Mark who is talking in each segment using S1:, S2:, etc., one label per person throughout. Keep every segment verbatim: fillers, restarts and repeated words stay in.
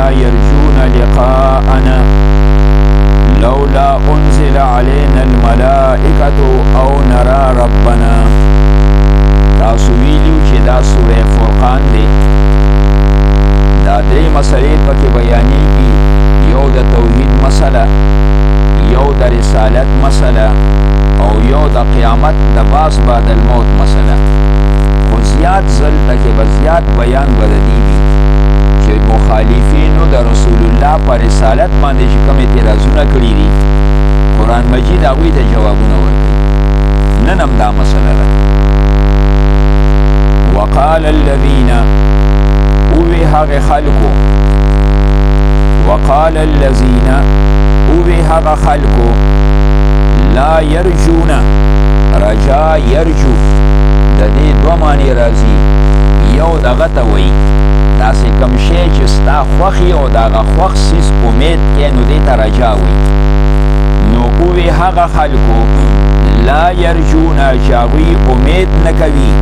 S1: يرجون لقاءنا لولا انزل علينا الملائکة او نرى ربنا. تاسو ویلیو چې دا سوره فرقان دی، دا درې مسلې پکې بیانېږي. یو د توحید مسله، یو د رسالت مسله، او یو د قیامت د باس بعد الموت مسله. خو زیات ځل پکې به زیات بیان به د دې وي چې مخالفینو د رسول الله په رسالت باندې چې کوم اعتراضونه کړي دي، قرآن مجید هغوی ته جوابونه ورکوي. نن هم دا مسله ده. وقال الذين اوی هغه خلکو وقال الذين اوی هغه خلکو لا يرجون رجا يرجو د دې دوه معنی راځي. یو دغه ته وایي داسې کوم شی چې ستا خوښي او د هغه خوښ څیز امید کې، نو دې ته رجا وایي. نو اوی هغه خلکو لا يرجون چې هغوی امید نه کوي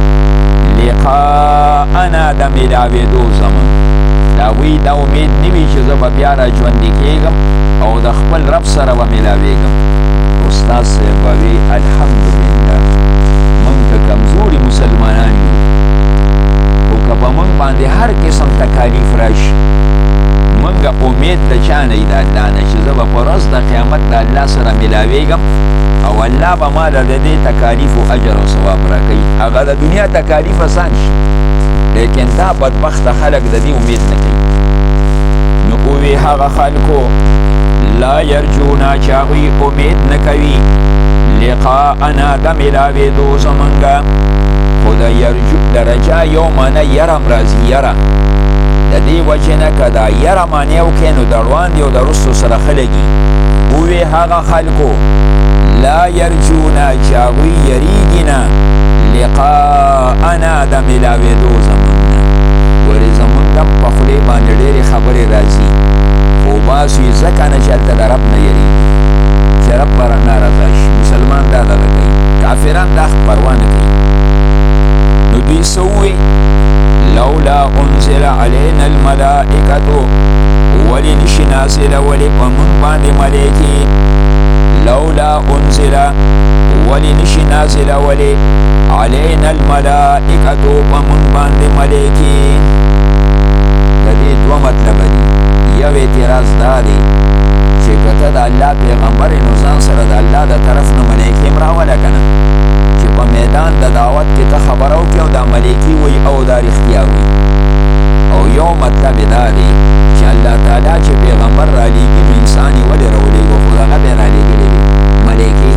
S1: لقاءنا د میلاوېدو زمون. د هغوی دا امید نه وي چې زه به بیا را ژوندي کېږم او د خپل رب سره به میلاوېږم. استاد صاحب به وي الحمدلله موږ که کمزوري مسلمانان یو، خو که په موږ باندې هر قسم تکالیف راشي، موږ امید د چا نه وي؟ د الله نه، چې زه به په ورځ د قیامت د الله سره میلاوېږم او الله به ما له د دې تکالیفو اجر او ثواب راکوي. هغه د دنیا تکالیف اسان شي، لیکن دا بدبخته خلک د دې امید نه کوي. نو اووی هغه خلکو لا یرجونا چې هغوی امید نه کوي لقاءنا د میلاوېدو زمونږه. خو د یرجو د رجا یو معنی یره هم راځي، یره. د دې وجې نه که دا یره معنی وکړې نو د وړاندې او د وروستو سره ښه لګي. اووی هغه خلکو لا یرجونا چې هغوی یریږي نه لقاءنا د میلاوېدو زمونږ نه. ګورې زمونږ هم په خولې باندې ډېرې خبرې راځي، خو باسو یې ځکه نه چې هلته د رب نه یریږي چې رب به رانه رضا شي. مسلمان دا دغه کوي، کافران دا پروا نه کوي. نو دوی څه ووایي؟ لولا انزل علینا الملائکة، ولې نشي نازلولی په موږ باندې ملایکې؟ لولا انزل ولی نشی نازل ولی علینا الملائکتو پا من باند ملیکی. دادی دو مطلب دی. یو اعتراض دادی چه کتا دا اللہ پیغمبر نوزان سر دا اللہ دا طرف نو ملیکی مراولا کنا، چه پا میدان دا دعوت کی تا خبرو کیو دا ملیکی وی او دا رختیا وی. او یو مطلب دادی چه اللہ تعالی چه پیغمبر را لیگی نو انسانی ولی رولی گو خدا غبی را لیگی لیگی ملیکی.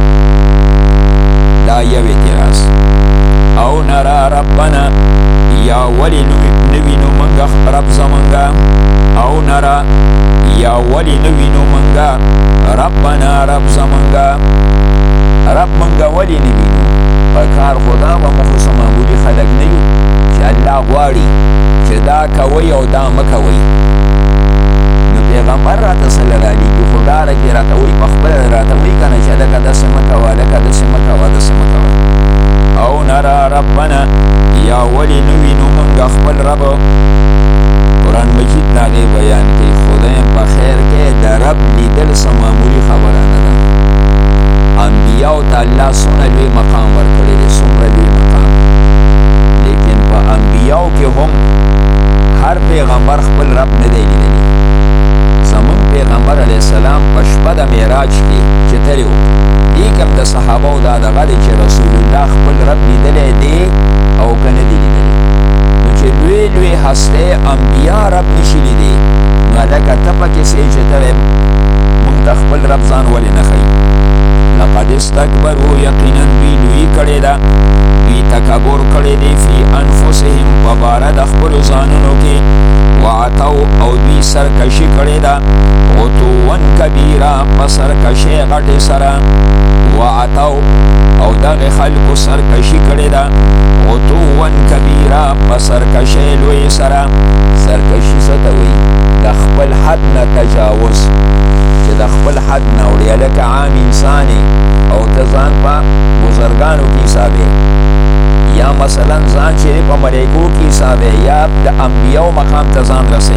S1: دا یو اعتراض. او نرا ربنا، یا ولی نوینو منگا رب زمانگا. او نرا یا ولی نوینو منگا ربنا رب زمانگا. رب منگا ولی نوینو پکار خدا و مخص معمولی خلق نیو چه اللہ غواری چه دا کوئی او دا مکوئی. نو پیغمبر را تسل را لیگی خدا را کی را تاوی پخبر را تاوی کنا چه لکا دس مکوا لکا دس مکوا دس مکوا. او نرا ربنا یا ولی نوینو منگا خبل رب. قرآن مجید داغی بیان کی خدایم پا خیر که دا رب لیدل سمامولی خبرانه دا. انبیاء تا اللہ سونا لوی مقام ورکڑی دی، سمر لوی مقام. لیکن پا انبیاء کے هم هر پیغمبر خپل رب ندی لیدلی. زمون پیغمبر علیہ السلام پشپا دا میراج کی چتریو دیکم دا صحابه دا دا غلی چه رسول اللہ خپل رب لیدلی دی او کنه دی لیدلی. نو چه لوی لوی هسته انبیاء رب نشی لیدی، نو لکه تپا کسی چه تره منتا خپل رب زان ولی نخی. لقد استکبرو یقینا بی لوی کرده دا، بی تکبر کرده دی فی انفسهم پبارد اخبر زانونو کی. وعطو او دوی سرکشی کرده دا غطوون کبیرا پسرکشی غٹ سرا. وعطو او دغ خلق سرکشی کرده دا غطوون کبیرا پسرکشی لوی سرا. سرکشی ستوی دخپل حد نا تجاوز، چه دخپل حد نا وڑیا لکا عام انسانی او تزان پا بزرگانو کی حسابه یا مثلا ځان چې په ملایکو کې حسابې یا د انبیاو مقام ته ځان رسې.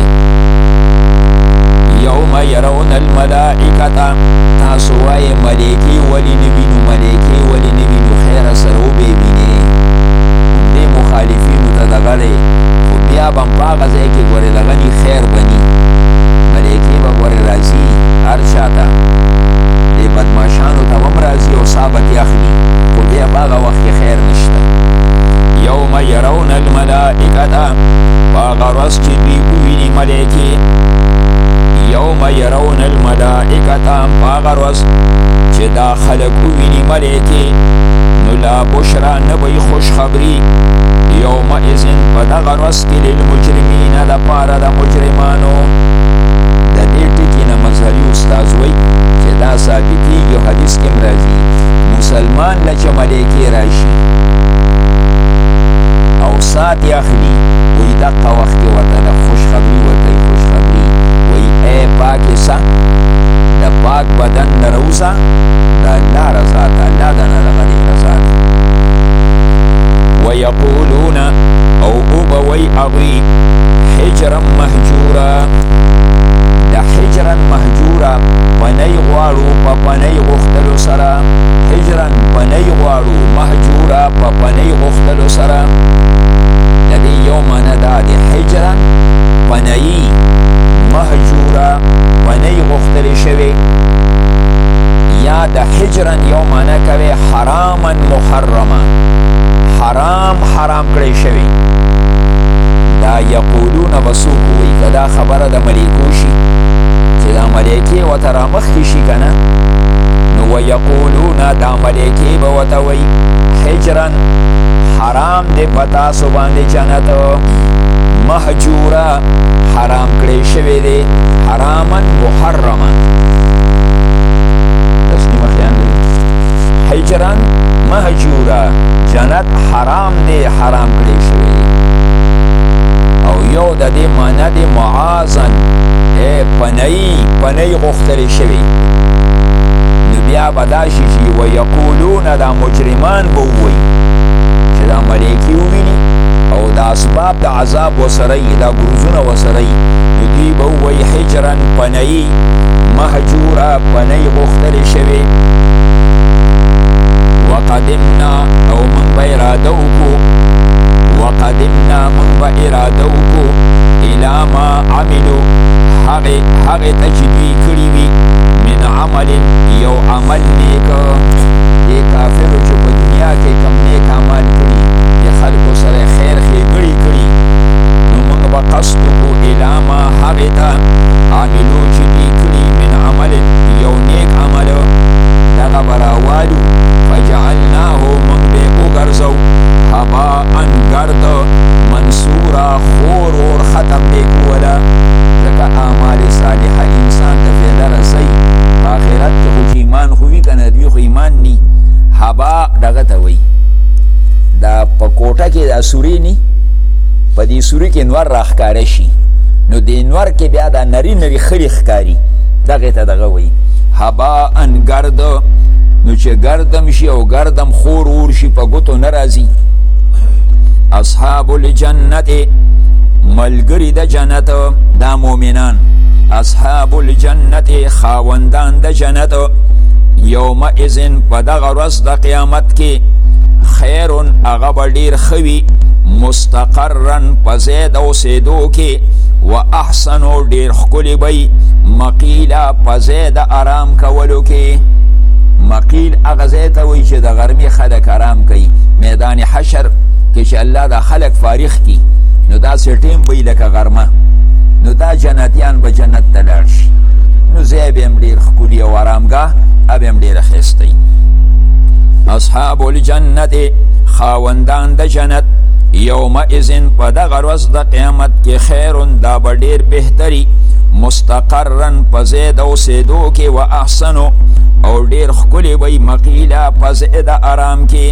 S1: یوم یرون الملائکة تاسو وایې ملایکې ولې نه وینو ملایکې ولې نه وینو خیره سره وبې وینې همدې مخالفینو ته دغه دی خو بیا به هم په هغه ځای کې ګورې دغه ني خیر بني ملایکې به ګورې راځي هر چا ته دې بدماشانو ته هم راځي او ثابت یې اخلي خو بیا په هغه وخت کې خیر نشته. یوم یرون الملائکة په هغه ورځ چې دوی وویني ملایکې یوم یرون الملائکة په هغه ورځ چې دا خلک وویني ملایکې نو لا بشرا نه به خوش خبري یومئذ په دغه ورځ کې للمجرمین دپاره د مجرمانو. د دې ټکي نه مظهري استاذ وایي چې دا ثابتېږي حدیث کې هم راځي مسلمان له چې ملایکې راشي او سات یې اخلي وایي دغه وخت کې ورته د خوشخبري ورته یې خوشخبري وایي ای پاکې سه د پاک بدن نه راوځه د الله رضا ته الله د نه دغه دې رضا ده. ویقولون او اوبه وایي هغوی حجرا مهجورا د حجرا مهجورا پنۍ غواړو په پنۍ غوښتلو سره حجرا پنۍ غواړو مهجورا په پنۍ غوښتلو سره د دې یو معنی دا دی حجرا پنۍ مهجورا پنۍ غوښتلې شوې یا د حجرا یو معنی کوي حراما محرما حرام حرام کړی شوی. دا یقولون به څوک وایي که دا خبره د ملیکو شي چې دا ملیکې ورته رامخکې شي که نه نو ویقولون دا ملیکې به ورته وایي حجرا حرام دی په تاسو باندې جنت مهجوره حرام کړی شوی دی حراما محرما تسلیم خیان دی حجرا مهجوره جنت حرام دی حرام کړی شوی دی او یو د دې معنی دی معاذن ای پنۍ پنۍ غوښتلې شوی نو بیا به دا شي چې ویقولون دا مجرمان به ووایي چې دا ملایکې وویني او دا اسباب د عذاب ورسره یي دا ګروزونه ورسره یي نو دوی به ووایي حجرا پنۍ مهجوره پنۍ غوښتلې شوې. وقدمنا او من به اراده وکړو وقدمنا من به اراده وکړو الی ما عملو هغې هغې ته چې دوی کړي وي من عمل یو عمل نیک دې کافرو چې په دنیا کې کوم نیک عمل کړي د خلکو سره خیر ښېګړې کړي نو موږ به قصد وکړو الی ما هغې ته عملو چې دوی کړي من عمل یو نیک عمل دغه به راوالو فجعلناه موږ به یې وګرځو هباء ګرد منصورا خور اور ختم دی کوله ځکه اعمال صالحه انسان ته فایده رسوي په آخرت کې خو چې ایمان خو وي که نه دوی خو ایمان ني هبا دغه ته وایي دا په کوټه کې دا سورې ني په دې سورې کې نور راښکاره شي نو دې نور کې بیا دا نري نري خړي ښکاري دغې ته دغه وایي هباء ګرد نو چې ګردم شي او ګردم خور اور شي په ګوتو نه راځي. اصحاب الجنت ملګري د جنت دا مؤمنان اصحاب الجنت خاوندان د جنت یومئذ په دغه ورځ د قیامت کې خیر هغه به ډېر ښه وي مستقرا په ځای د اوسېدو کې و احسنو ډېر ښکلي به وي مقیله په ځای د آرام کولو کې. مقیل هغه ځای ته وایي چې د غرمې خلک آرام کوي میدان حشر کې چې الله دا خلک فارغ کي نو داسې ټیم به لکه غرمه نو دا جنتیان به جنت ته لاړ شي نو ځای به هم ډېر ښکلي او آرامګاه به هم ډېره ښایسته وي. اصحاب الجنت خاوندان د جنت یومئذ په دغه ورځ د قیامت کې خیرون دا به ډېر بهتري مستقرا په ځای د اوسېدو کې و احسنو او ډېر ښکلي به مقیله په ځای د آرام کې.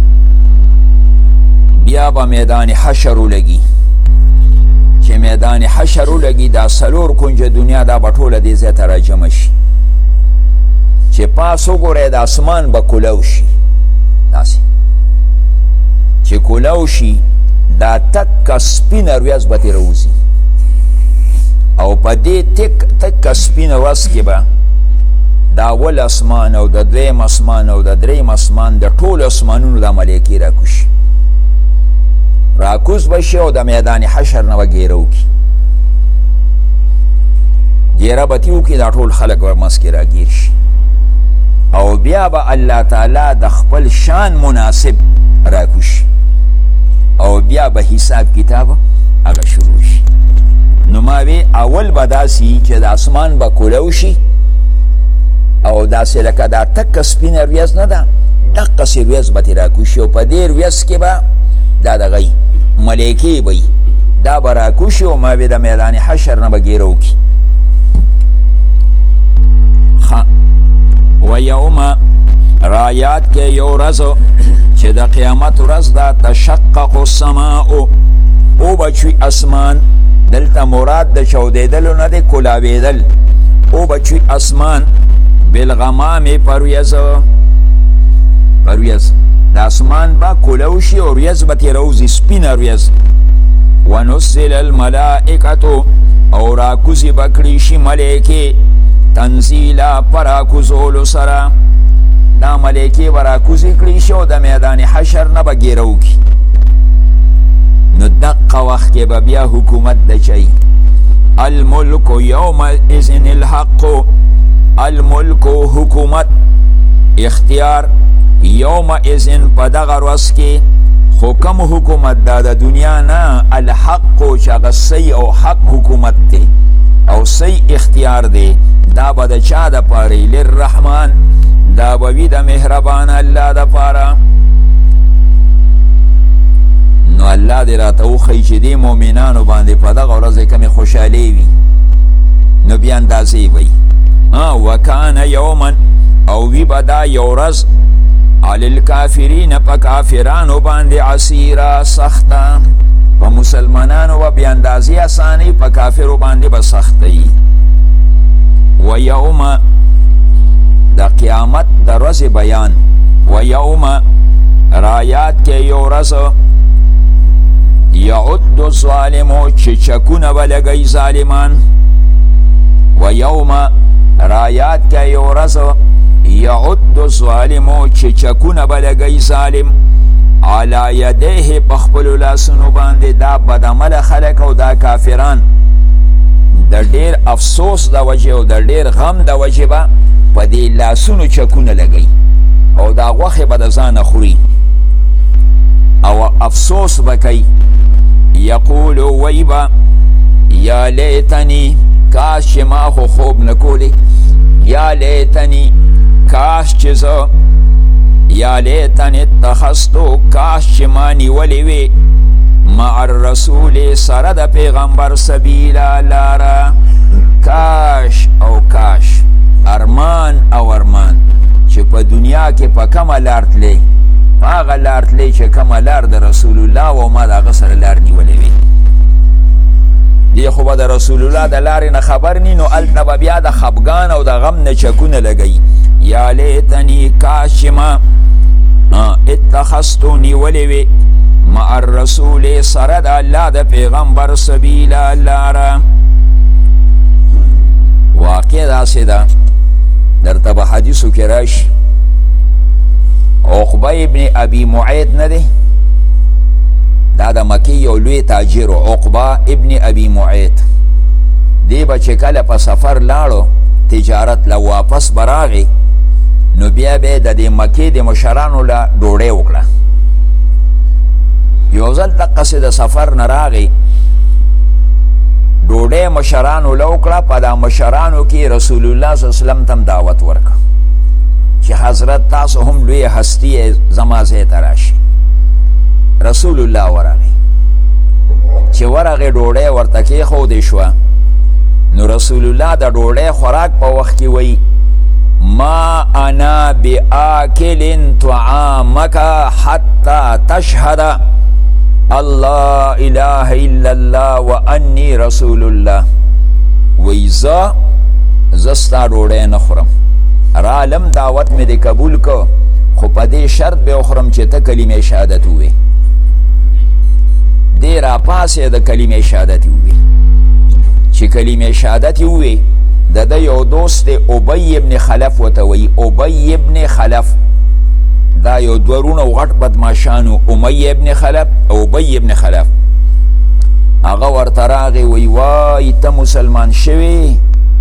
S1: بیا به میدان حشر ولګي چې میدان حشر ولګي دا څلور کنجه دنیا دا به ټوله دې ځای ته راجمع شي چې پاس وګورئ د اسمان به کولو شي داسې چې کولو شي دا تکه سپینه ورځ به ترې راوځي او په دې تکه سپینه ورځ کې به د اول اسمان او د دویم اسمان او د دریم اسمان د ټولو اسمانونو د ملایکې راکوشي راکوز به شي او د میدان حشر نه به ګیره وکړي ګیره به تې وکړي دا ټول خلک به منځ کې راګیر شي او بیا به الله تعالی د خپل شان مناسب راکوشي او بیا به حساب کتاب هغه شروع شي نو ما وی اول به داسې چې د اسمان به کولو شي او داسې لکه دا تکه سپینه ورځ نه ده دقسې ورځ به ترې راکوشي او په دې ورځ کې به دا دغه یي ملایکې به یي دا به راکوشي او ما وی د میدان حشر نه به ګیره وکړي و یوم رایات کې یو ورځ چې د قیامت ورځ ده تشقق السماء او بچوي اسمان دلته مراد د چاودېدلو نه دی کولاوېدل او بچوي اسمان بالغمام پر ورځ پر ورځ د اسمان به کولو شي او ورځ به ترې راوځي سپینه ورځ ونزل الملائکة او راکوزي به کړي شي ملایکې تنزیلا په راکوزولو سره دا ملایکې به راکوزي کړي شي او د میدان حشر نه به ګیره وکړي نو دقه وخت کې به بیا حکومت د چی الملک یومئذ الحق الملک حکومت اختیار یومئذ په دغه ورځ کې خو کوم حکومت دا د دنیا نه الحق چې هغه صحیح او حق حکومت دی او صحیح اختیار دی دا به د چا دپاره للرحمن دا به وي د مهربان الله دپاره نو الله دې راته وښیي چې دې مؤمنانو باندې په دغه ورځ کمې خوشحالۍ وي نو بیا اندازې به وي وکانه یوما او وي به دا یو ورځ علی الکافرین په کافرانو باندې عسیره سخته په مسلمانانو به بیا اندازې اسانۍ په کافرو باندې به سخته وي و یوم د قیامت د ورځې بیان و یوم رایات کې یو ورځ یعد الظالمو چې چکونه به لګوي ظالمان و یوم رایات کې یو ورځ یعد الظالمو چې چکونه به لګوي ظالم علی یدیه په خپلو لاسونو باندې دا بدعمله خلک او دا کافران د ډیر افسوس د وجې او د ډیر غم د وجې به په دې لاسونو چکونه لګوي او دا غوښې به د ځانه خوري او افسوس به کوي یقولو وی به یا لیتنی کاش چې ما خو خوب نه کولی یا لیتنی کاش چې زه یا لیتنی اتخذتو کاش چې ما نیولې وې مع الرسول سره د پیغمبر سبیلا لاره کاش او کاش ارمان او ارمان چې په دنیا کې په کومه لار تللی په هغه لار تللی چې کومه لار د رسول الله و ما د هغه سره لار نیولې وې دی خو به د رسول الله د لارې نه خبر نی نو هلته به بیا د خفګان او د غم نه چکونه لګوي یا لیتنی کاش چې ما اتخذتو نیولې وې مع الرسول سره د الله د پیغمبر سبیلا لاره واقع داسې ده درته به حدیثو کې راشي عقبه ابن ابي معید نه دی دا د مکې یو لوی تاجر عقبه ابن ابي معید دی به چې کله په سفر لاړو تجارت له واپس به راغی نو بیا به د دې مکې د مشرانو له ډوډۍ وکړه یو ځل دقسې د سفر نه راغی ډوډۍ مشرانو له وکړه په دا مشرانو کې رسول الله صلی الله علیه وسلم ته هم دعوت ورکړه چې حضرت تاسو هم لوی هستی زما ځای ته راشي رسول الله ورغی چې ورغی ډوډۍ ورته کېښودې شوه نو رسول الله د ډوډۍ خوراک په وخت کې وایي ما انا بآکل طعامک حتی تشهد الله اله الا الله وانی رسول الله وی زه زه ستا ډوډۍ نه خورم رالم دعوت مې دې قبول که خو په دې شرط به وخورم چې ته کلمې شهادت ووایې دی راپاسې د کلمې شهادت یې ووې چې کلمې شهادت یې ووې د ده یو دوست دی ابی ابن خلف ورته وایي ابی ابن خلف دا یو دوه رونه غټ بدماشانو امیه ابن خلف او ابی ابن خلف هغه ورته راغی وی وای ته مسلمان شوې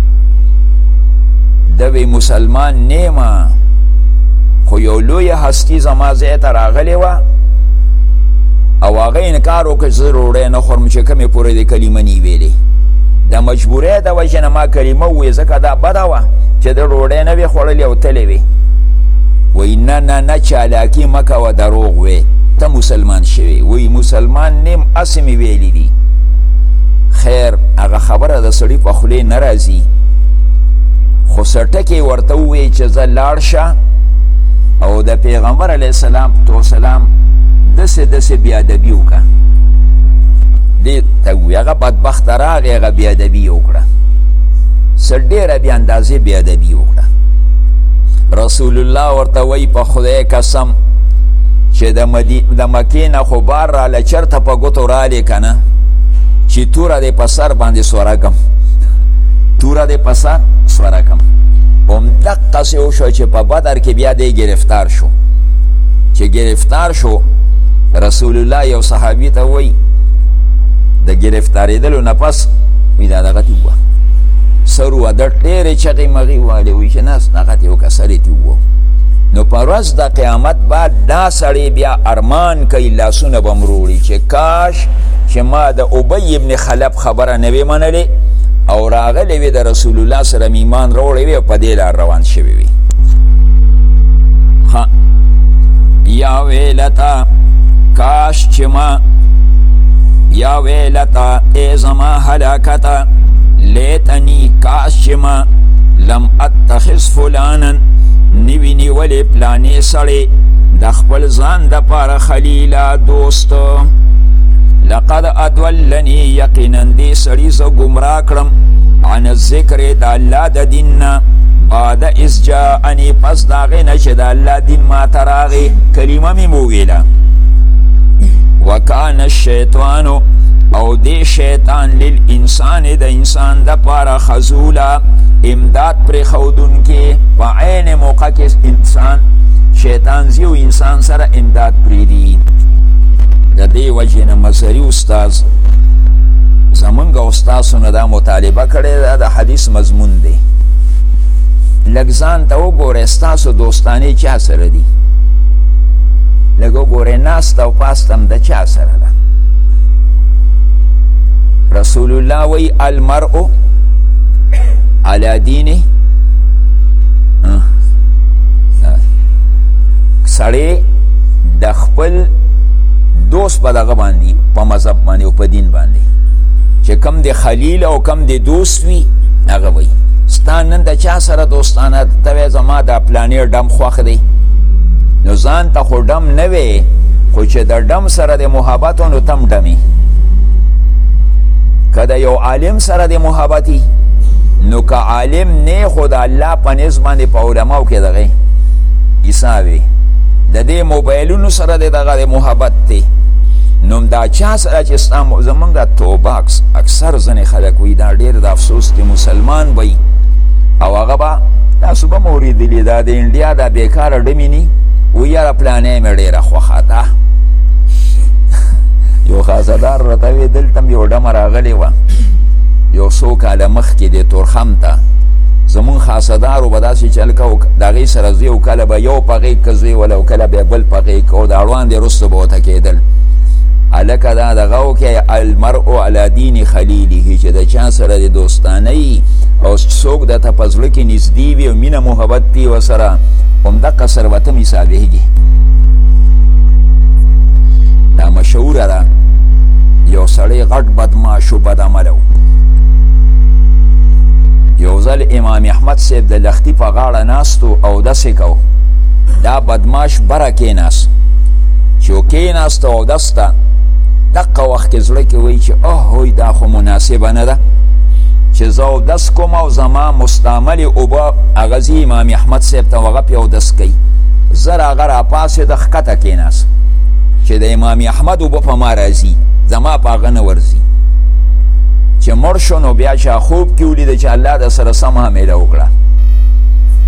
S1: ده وی مسلمان نیمه خو یو لویه هستی زما ځای ته راغلې وه او هغه انکار وکړ چې زه ډوډۍ نه خورم چې کمې پورې د کلمه نی ویلې د مجبورۍ د وجې نه ما کلمه وویې ځکه دا بده وه چې د ډوډۍ نه وې خوړلې او تلې وې وی نه نه نه چالاکي مه کوه دروغ وې ته مسلمان شوې وی مسلمان نیم هسې مې ویلي دي خیر هغه خبره د سړي په خولې نه راځي خو سټکې ورته وویې چې زه لاړ شه او د پیغمبر علیه السلام تو سلام دسې دسې بیادبي وکړه دې ته ووایي هغه بدبخته راغی هغه بیادبي یې وکړه څه ډېره بې اندازې بیادبي وکړه رسول الله ورته وایي په خدای قسم چې د مکې نه خو بار راله چېرته په ګوتو رالې که نه چې توره دې په سر باندې سوره کم توره دې په سر سوره کم همدقسې وشوه چې په بدر کې بیا دی گرفتار شو چې گرفتار شو رسول الله یو صحابي ته وایي د گرفتارېدلو نه پس وایي دا دغه تې ووه سر وه د ډېرې چغې مغې والې وایي چې نه دغه تې وکړه سر یې تې ووه نو په ورځ د قیامت بعد دا سړی بیا ارمان کوي لاسونه به م روړي چې کاش چې ما د ابی ابن خلف خبره نه وې منلې او راغلی وې د رسول الله سره ایمان راوړی وې او په دې لار روان شوی وي یا ویلتا کاش چې ما یا ویلتا ای زما هلاکتا لیتنی کاش چې ما لم اتخذ فلانا نوی نیولی پلانی سړی د خپل ځان دپاره خلیلا دوست لقد ادولنی یقینا دې سړي زه ګمراه کړم عن الذکر د الله د دین نه بعد اذ جاءني پس د هغې نه چې د الله دین ماته راغی کلمه مې وویله وکان الشیطان او دې شیطان للانسان د انسان دپاره خذولا امداد پرېښودونکې په عین موقع کې انسان شیطان زی او انسان سره امداد پرېږدي د دې وجې نه مظهري استاز زمونږ استاسو نه دا مطالبه کړې ده د حدیث مضمون دی لږ ځان ته وګورئ ستاسو دوستانې چا سره دي لږ وګورئ ناسته او پاسته هم د چا سره ده رسول الله وی المرء علی دینه سړی د خپل دوست په دغه باندې په مذهب باندې او په دین باندې چې کم د خلیل او کم د دوست وي هغه وایي ستا نن د چا سره دوستانه ته وایې زما دا پلانې ډم خوښ دی نو ځان ته خو ډم نه وې خو چې د ډم سره د محبت و نو تم ډمې که د یو عالم سره د محبتي نو که عالم نه خو د الله په نس باندې په علماو کې دغې حسابې د دې موبایلونو سره د دغه د محبت دی نو دا چا سره چې ستا زمونږ د توبه اکثر ځینې خلک وي دا ډېر د افسوس د مسلمان وي او هغه به تاسو به م اورېدلي دا د انډیا دا بېکاره ډمې ني وایي یاره پلانۍ مې ډېره خوښه ده یو خازدار راته وې دلته م یو ډمه راغلې وه یو څو کاله مخکې د تورخم ته زمون خاصدارو به داسې چل که د هغې سره زوی او کله به یو په غېږ که زوی ول او کله به بل په غېږ او د اړوان د وروسته به ورته کېدل هلکه دا دغه وکړئ المرء علی دین خلیله چې د چا سره د دوستانۍ او څوک درته په زړه کې نږدې وي او مینه محبت وي ورسره همدقه سروته م حسابېږي دا مشهوره ده یو سړی غټ بدماش و بد عمله و یو ځل امام احمد صاحب د لختي په غاړه ناست و اودس یې کو دا بدماش بره کېناست چې و کېناست او اودس ته دقه وخت کې زړه کې وایي چې اوه دا خو مناسبه نه ده چې زه اودس کوم او زما مستعملې اوبه هغه ځي امام احمد صاحب ته هغه پې اودس کوي زر هغه راپاسېده ښکته کېناست چې د امام احمد اوبه په ما راځي زما په هغه نه ورځي چې مړ شو نو بیا چا خوب کې ولیده چې الله در سره سم حمیله وکړه